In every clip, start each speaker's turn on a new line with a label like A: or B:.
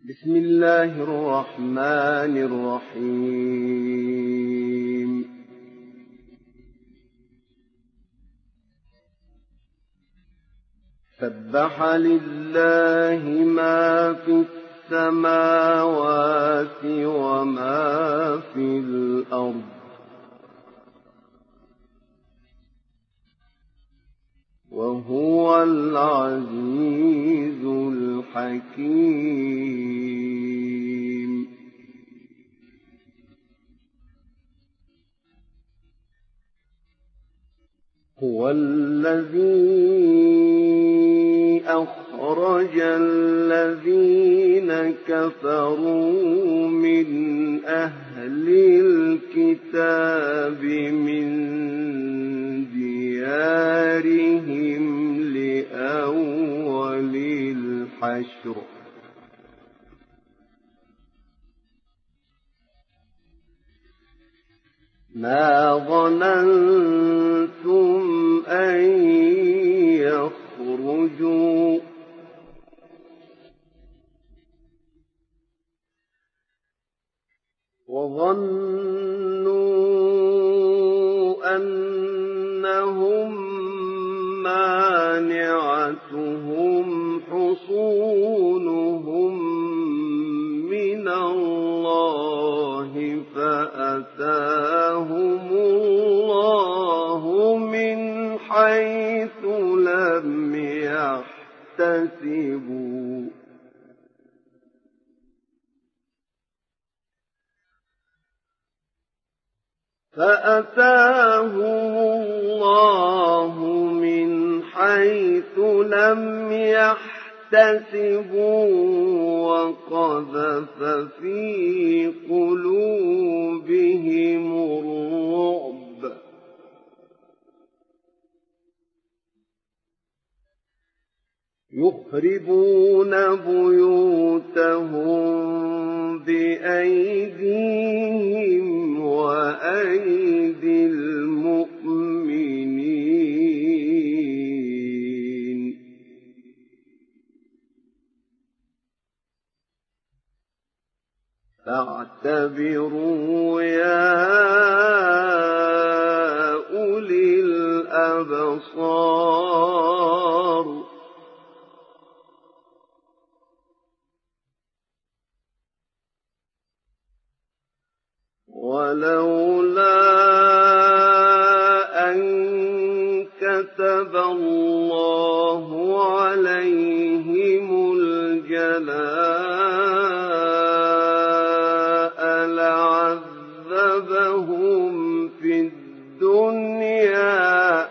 A: بسم الله الرحمن الرحيم. سبح لله ما في السماوات وما في الأرض وهو العزيز الحكيم. هو الذي أخرج الذين كفروا من أهل الكتاب من ديارهم لأول الحشر ما ظننتم أن يخرجوا وظنوا أنهم مانعتهم حصونهم من الله فأتاهم الله من حيث لم يحتسبوا وقذف في قلوبهم الرعب يخربون بيوتهم بأيديهم وأيدي المؤمنين فاعتبروا يا أولي الأبصار ولولا أن كتب الله عليهم الجلاء لعذبهم في الدنيا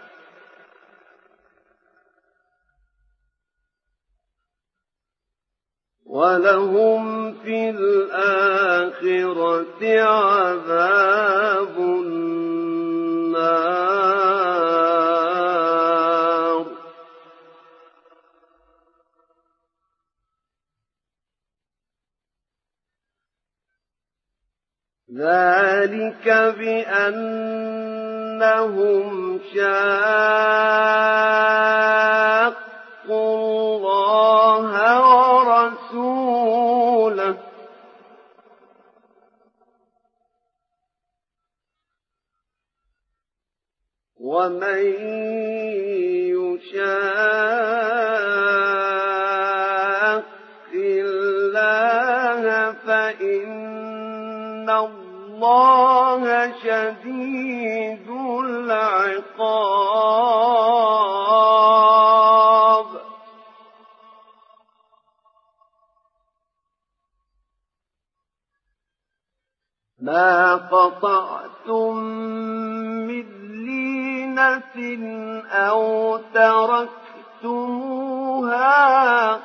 A: ولهم في الآخرة عذاب النار ذلك بأنهم شاقوا الله ورسوله ومن يشاق الله فإن الله شديد العقاب ما قطعتم من لينة أو تركتموها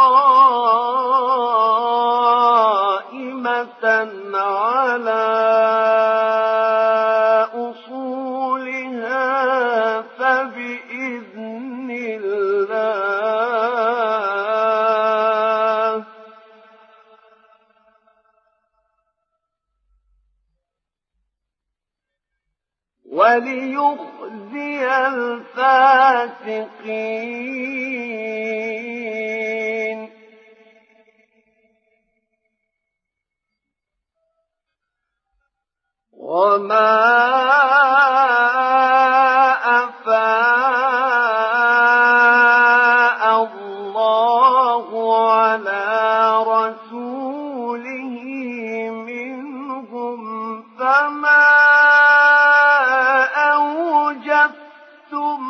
A: قائمة على أصولها فبإذن الله وليخزي الفاسقين وما أفاء الله على رسوله منهم فما أوجفتم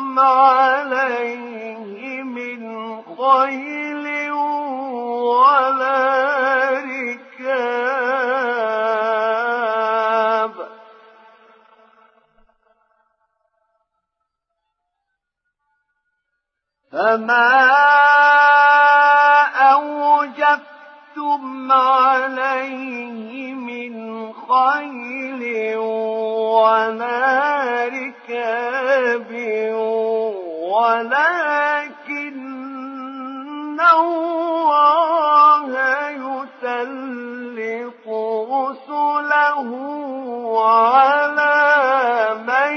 A: عليه من خيل ولا ركاب فما أوجفتم عليه من خيل ولا ركاب ولكن الله يسلط رسله على من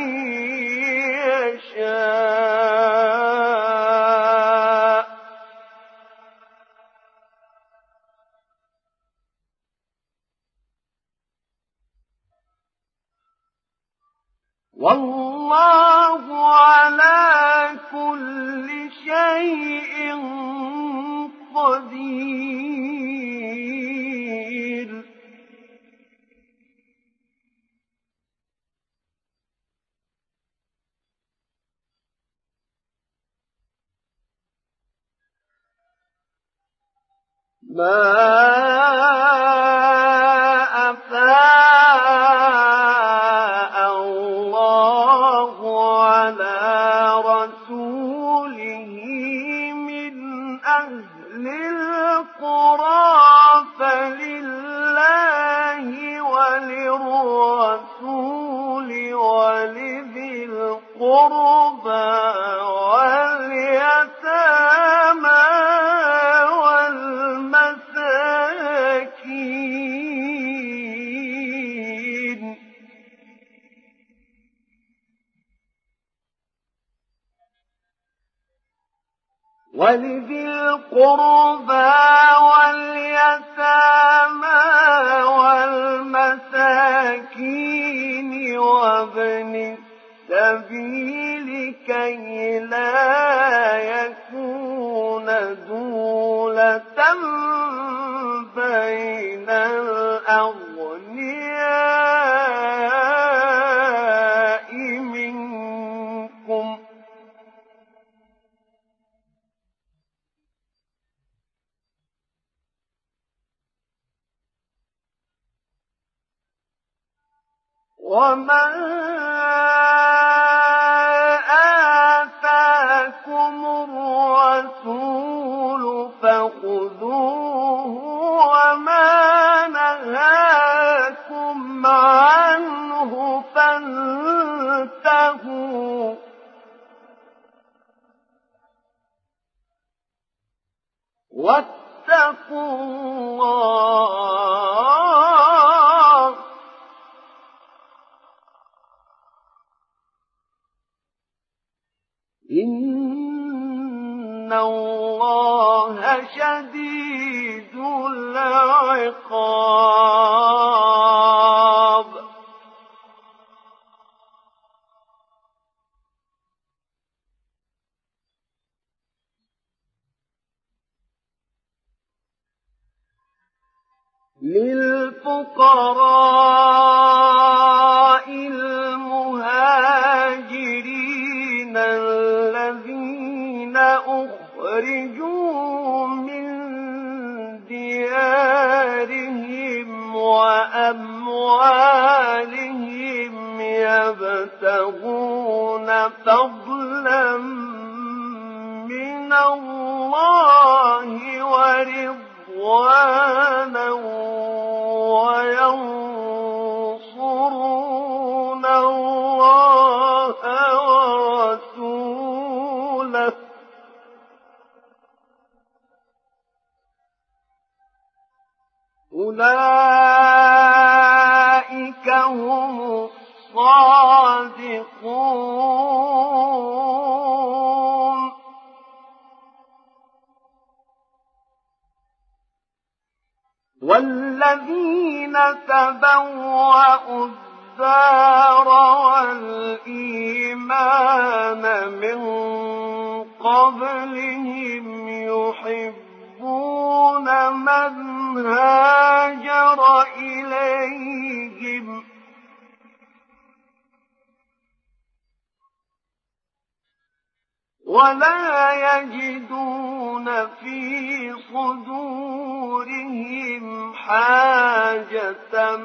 A: يشاء والله على كل شيء قدير ما أفاء الله على رسوله من أهل القرى فلله وللرسول ولذي القربى واليتامى ولذي القربى واليتامى والمساكين وابن السبيل كي لا يكون دولة بين الأغنياء منكم وما آتاكم الرسول فخذوه وما نهاكم عنه فانتهوا واتقوا الله إن الله شديد العقاب للفقراء المهاجرين الذين أخرجوا من ديارهم وأموالهم يبتغون فضلا من الله ورضوانا وينصرون الله ورسوله أولئك هم الصادقون والذين تبوأوا الدار والإيمان من قبلهم يحبون من هاجر إليهم ولا يجدون في صدورهم حاجة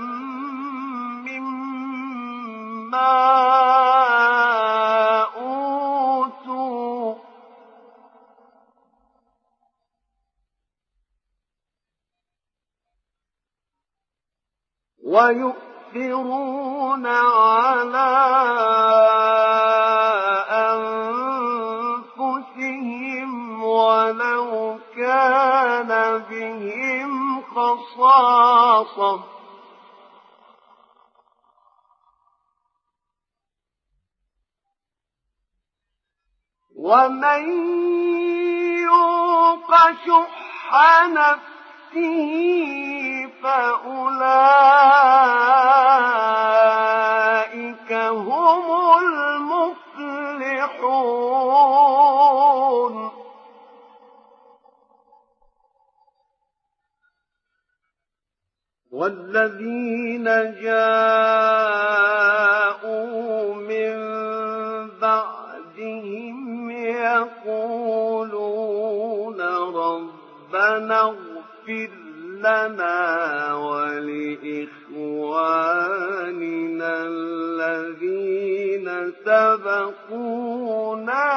A: مما أوتوا ويؤثرون على أنفسهم ولو كان بهم خصاصة ومن يوق شح نفسه فأولئك هم المفلحون والذين جاءوا من بعدهم يقولون ربنا اغفر لنا ولإخواننا الذين سبقونا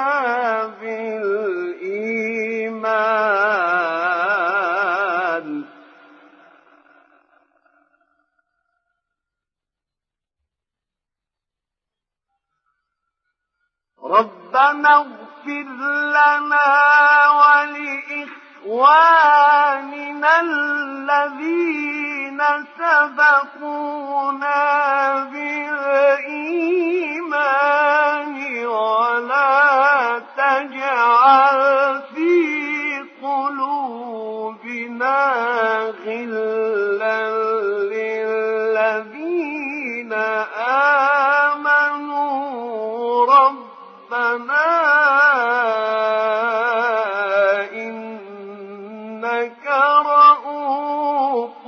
A: بالإيمان ربنا اغفر لنا ولإخواننا الذين سبقونا بالإيمان ولا تجعل في قلوبنا غلا للذين آمنوا ربنا إنك رؤوف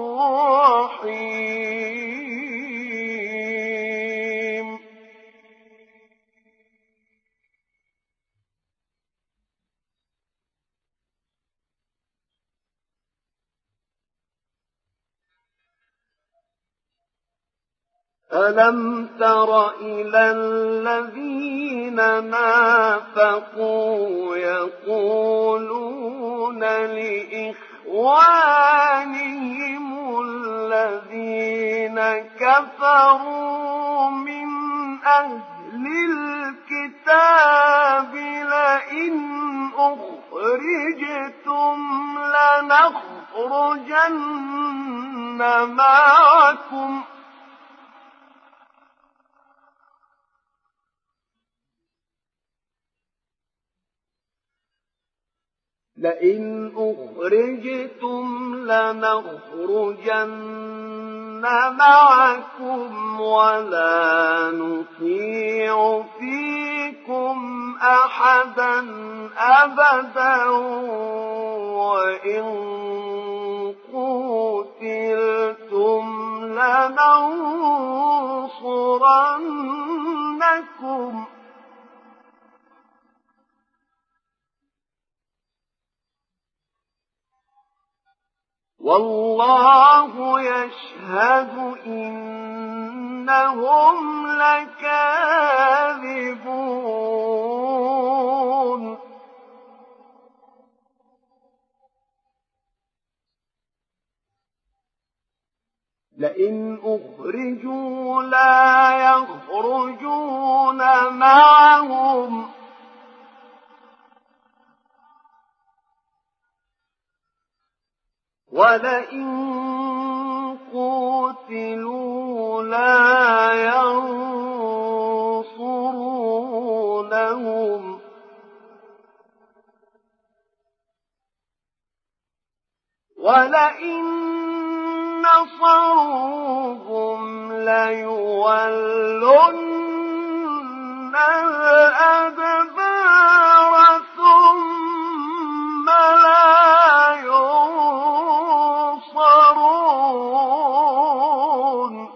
A: رحيم ألم تر إلى الذين نافقوا يقولون لإخوانهم الذين كفروا من أهل الكتاب لئن أخرجتم لنخرجن معكم لئن أخرجتم لنخرجن معكم ولا نطيع فيكم أحدا أبدا وإن قوتلتم لننصرنكم والله يشهد إنهم لكاذبون لئن أخرجوا لا يخرجون معهم ولئن قوتلوا لا ينصرونهم ولئن نصروهم ليولن الأدبار ثم لا ينصرون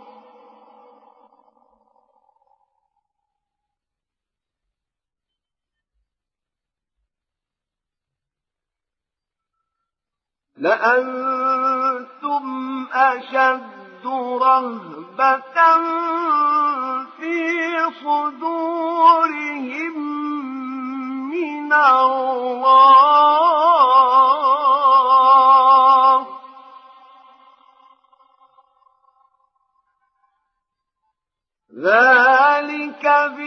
A: لأنتم أشد رهبة في صدورهم من الله ذلك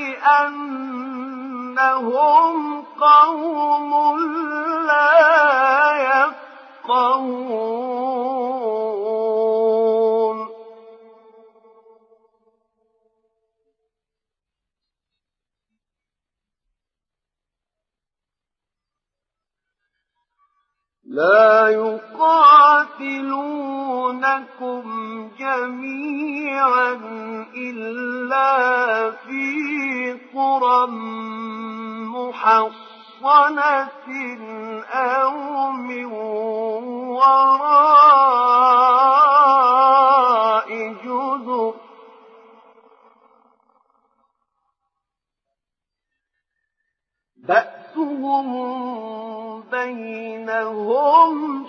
A: بأنهم قوم لا يفقهون لا يقاتلونكم جميعا إلا في قرى محصنة أو من وراء جدر بأسهم بينهم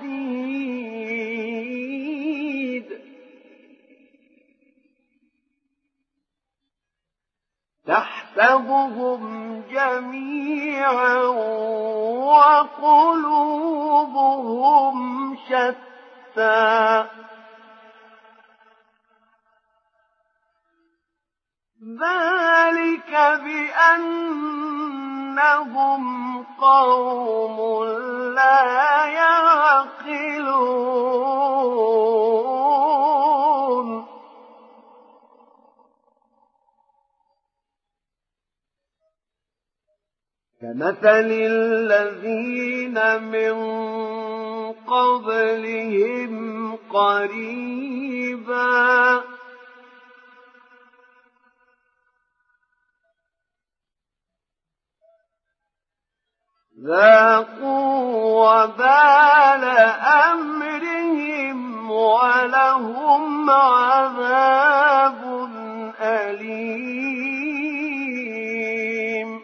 A: شديد تحسبهم جميعا وقلوبهم شتى ذلك بأنهم قوم لا يعقلون كمثل الذين من قبلهم قريبا ذاقوا وبال أمرهم ولهم عذاب أليم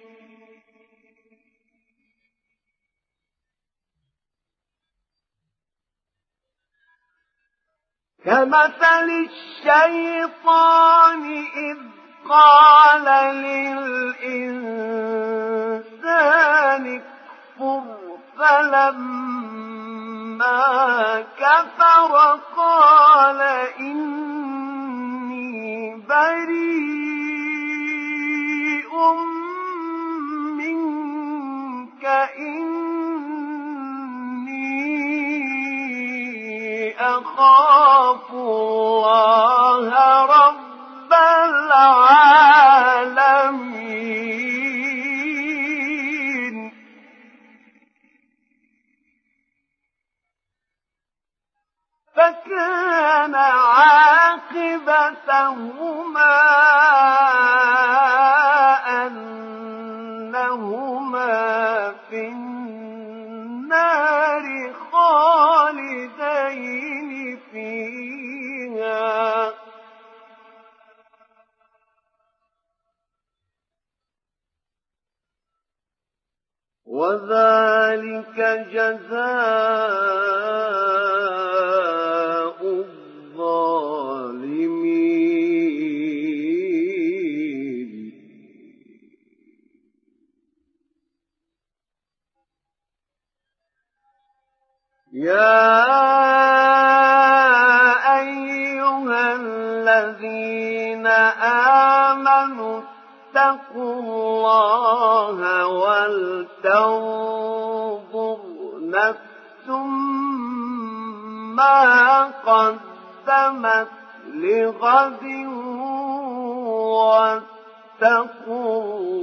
A: كمثل الشيطان إذ قال للإنسان اكفر فلما كفر قال إني بريء منك إني أخاف الله رب العالمين فكان عاقبتهما أنهما في النار خالدين فيها وذلك جزاء الظالمين يا أيها الذين آمنوا اتقوا الله ولتنظر نفس ما قدمت لغد واتقوا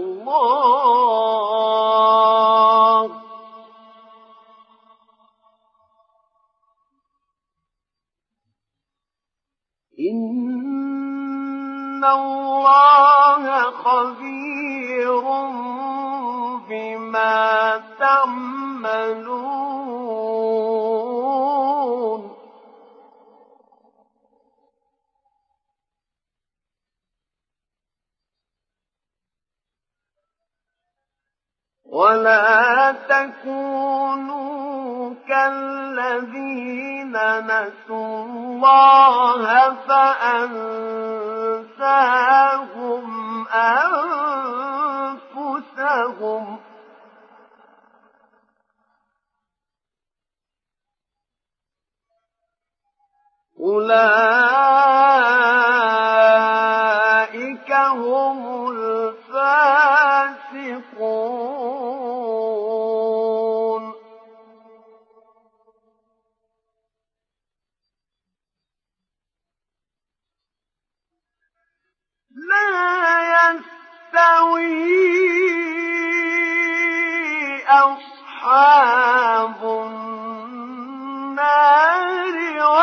A: الله إن الله خبير بما تعملون ولا تكونوا كالذين نسوا الله فأنساهم أنفسهم أولئك هم الفاسقون لا يستوي أصحاب النار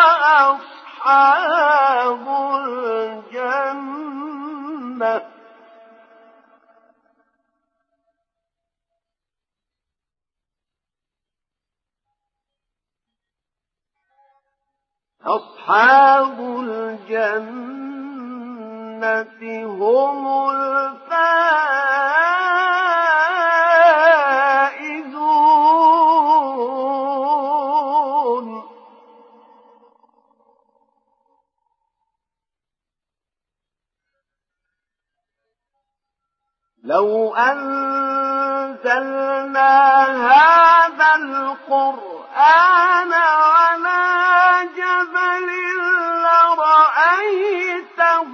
A: وأصحاب الجنة أصحاب الجنة هم الفائزون لو أنزلنا هذا القرآن على جبل لرأيته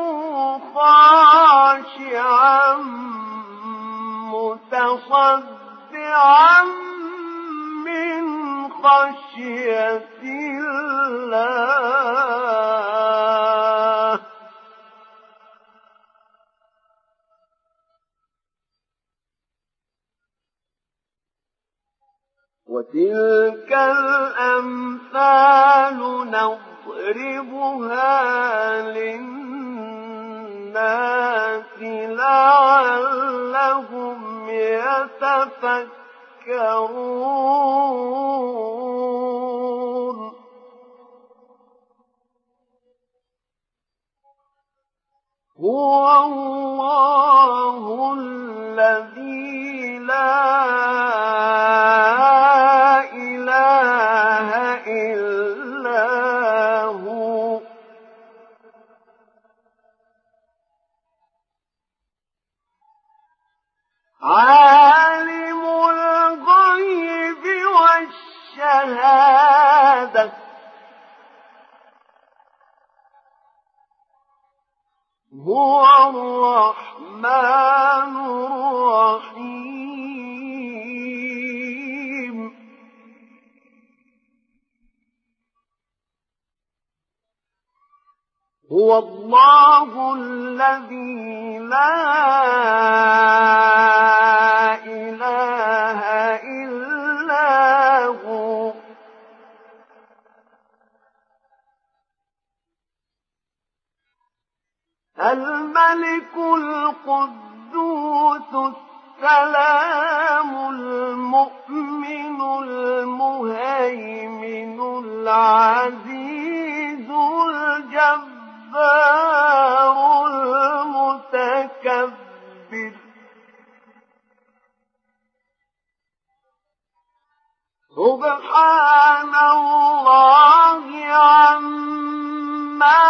A: خاشعا متصدعا من خشية الله وتلك الأمثال نضربها للناس لعلهم يتفكرون هو الله الذي لا إله إلا هو عالم الغيب والشهادة هو الرحمن الرحيم هو الله الذي لا إله إلا هو الملك القدوس السلام المؤمن المهيمن العزيز الجبار المتكبر سبحان الله عما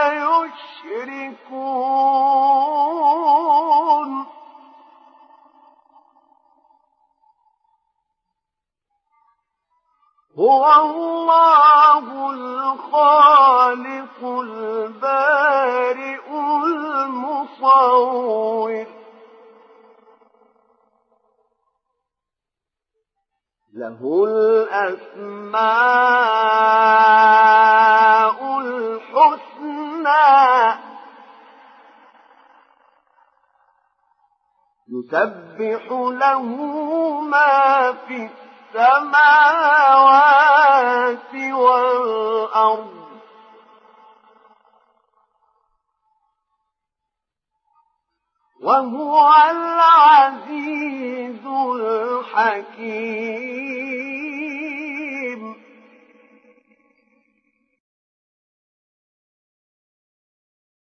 A: يشركون هو الله الخالق البارئ المصور له الأسماء الحسنى يسبح له ما في السماوات والأرض وهو العزيز الحكيم.